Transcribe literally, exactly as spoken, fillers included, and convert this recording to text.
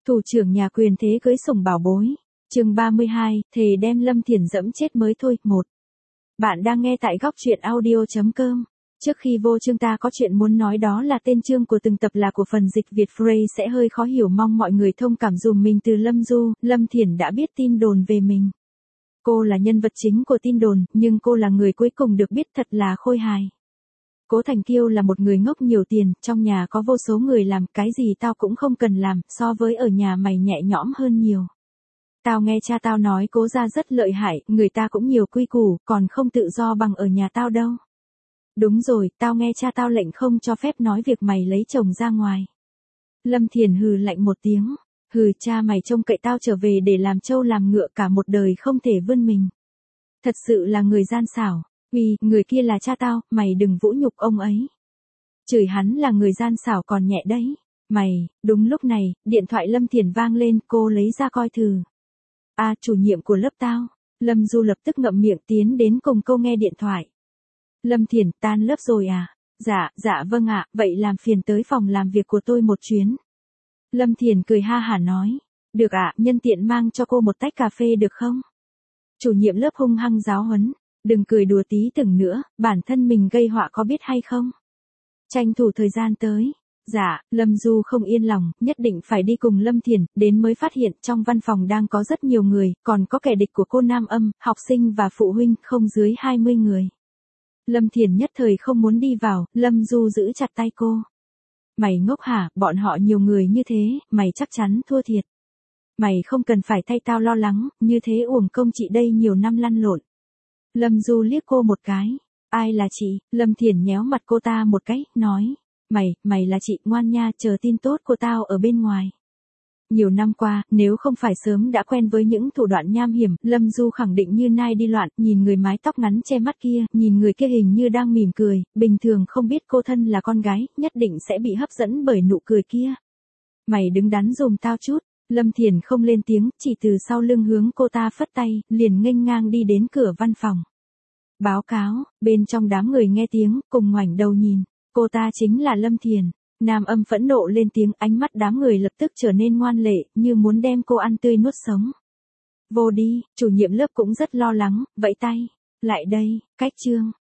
Thủ trưởng nhà quyền thế cưới sủng bảo bối. Chương ba mươi hai, thề đem Lâm Thiển dẫm chết mới thôi. Một. Bạn đang nghe tại góc truyện audio chấm com. Trước khi vô chương ta có chuyện muốn nói, đó là tên chương của từng tập là của phần dịch Việt Frey sẽ hơi khó hiểu, mong mọi người thông cảm dùm mình. Từ Lâm Du, Lâm Thiển đã biết tin đồn về mình. Cô là nhân vật chính của tin đồn, nhưng cô là người cuối cùng được biết, thật là khôi hài. Cố Thành Kiêu là một người ngốc nhiều tiền, trong nhà có vô số người làm, cái gì tao cũng không cần làm, so với ở nhà mày nhẹ nhõm hơn nhiều. Tao nghe cha tao nói Cố gia rất lợi hại, người ta cũng nhiều quy củ, còn không tự do bằng ở nhà tao đâu. Đúng rồi, tao nghe cha tao lệnh không cho phép nói việc mày lấy chồng ra ngoài. Lâm Thiển hừ lạnh một tiếng, hừ, cha mày trông cậy tao trở về để làm trâu làm ngựa cả một đời không thể vươn mình. Thật sự là người gian xảo. Uy, người kia là cha tao, mày đừng vũ nhục ông ấy. Chửi hắn là người gian xảo còn nhẹ đấy. Mày, đúng lúc này, điện thoại Lâm Thiển vang lên, cô lấy ra coi thử. À, chủ nhiệm của lớp tao. Lâm Du lập tức ngậm miệng tiến đến cùng cô nghe điện thoại. Lâm Thiển, tan lớp rồi à? Dạ, dạ vâng ạ, vậy làm phiền tới phòng làm việc của tôi một chuyến. Lâm Thiển cười ha hả nói. Được ạ, nhân tiện mang cho cô một tách cà phê được không? Chủ nhiệm lớp hung hăng giáo huấn. Đừng cười đùa tí từng nữa, bản thân mình gây họa có biết hay không? Tranh thủ thời gian tới. Dạ, Lâm Du không yên lòng, nhất định phải đi cùng Lâm Thiển, đến mới phát hiện trong văn phòng đang có rất nhiều người, còn có kẻ địch của cô Nam Âm, học sinh và phụ huynh, không dưới hai mươi người. Lâm Thiển nhất thời không muốn đi vào, Lâm Du giữ chặt tay cô. Mày ngốc hả, bọn họ nhiều người như thế, mày chắc chắn thua thiệt. Mày không cần phải thay tao lo lắng, như thế uổng công chị đây nhiều năm lăn lộn. Lâm Du liếc cô một cái. Ai là chị? Lâm Thiển nhéo mặt cô ta một cái, nói. Mày, mày là chị, ngoan nha, chờ tin tốt của tao ở bên ngoài. Nhiều năm qua, nếu không phải sớm đã quen với những thủ đoạn nham hiểm, Lâm Du khẳng định như nai đi loạn, nhìn người mái tóc ngắn che mắt kia, nhìn người kia hình như đang mỉm cười, bình thường không biết cô thân là con gái, nhất định sẽ bị hấp dẫn bởi nụ cười kia. Mày đứng đắn dùm tao chút. Lâm Thiển không lên tiếng, chỉ từ sau lưng hướng cô ta phất tay, liền nghênh ngang đi đến cửa văn phòng. Báo cáo, bên trong đám người nghe tiếng, cùng ngoảnh đầu nhìn, cô ta chính là Lâm Thiển. Nam Âm phẫn nộ lên tiếng, ánh mắt đám người lập tức trở nên ngoan lệ, như muốn đem cô ăn tươi nuốt sống. Vô đi, chủ nhiệm lớp cũng rất lo lắng, vẫy tay. Lại đây, cách chương,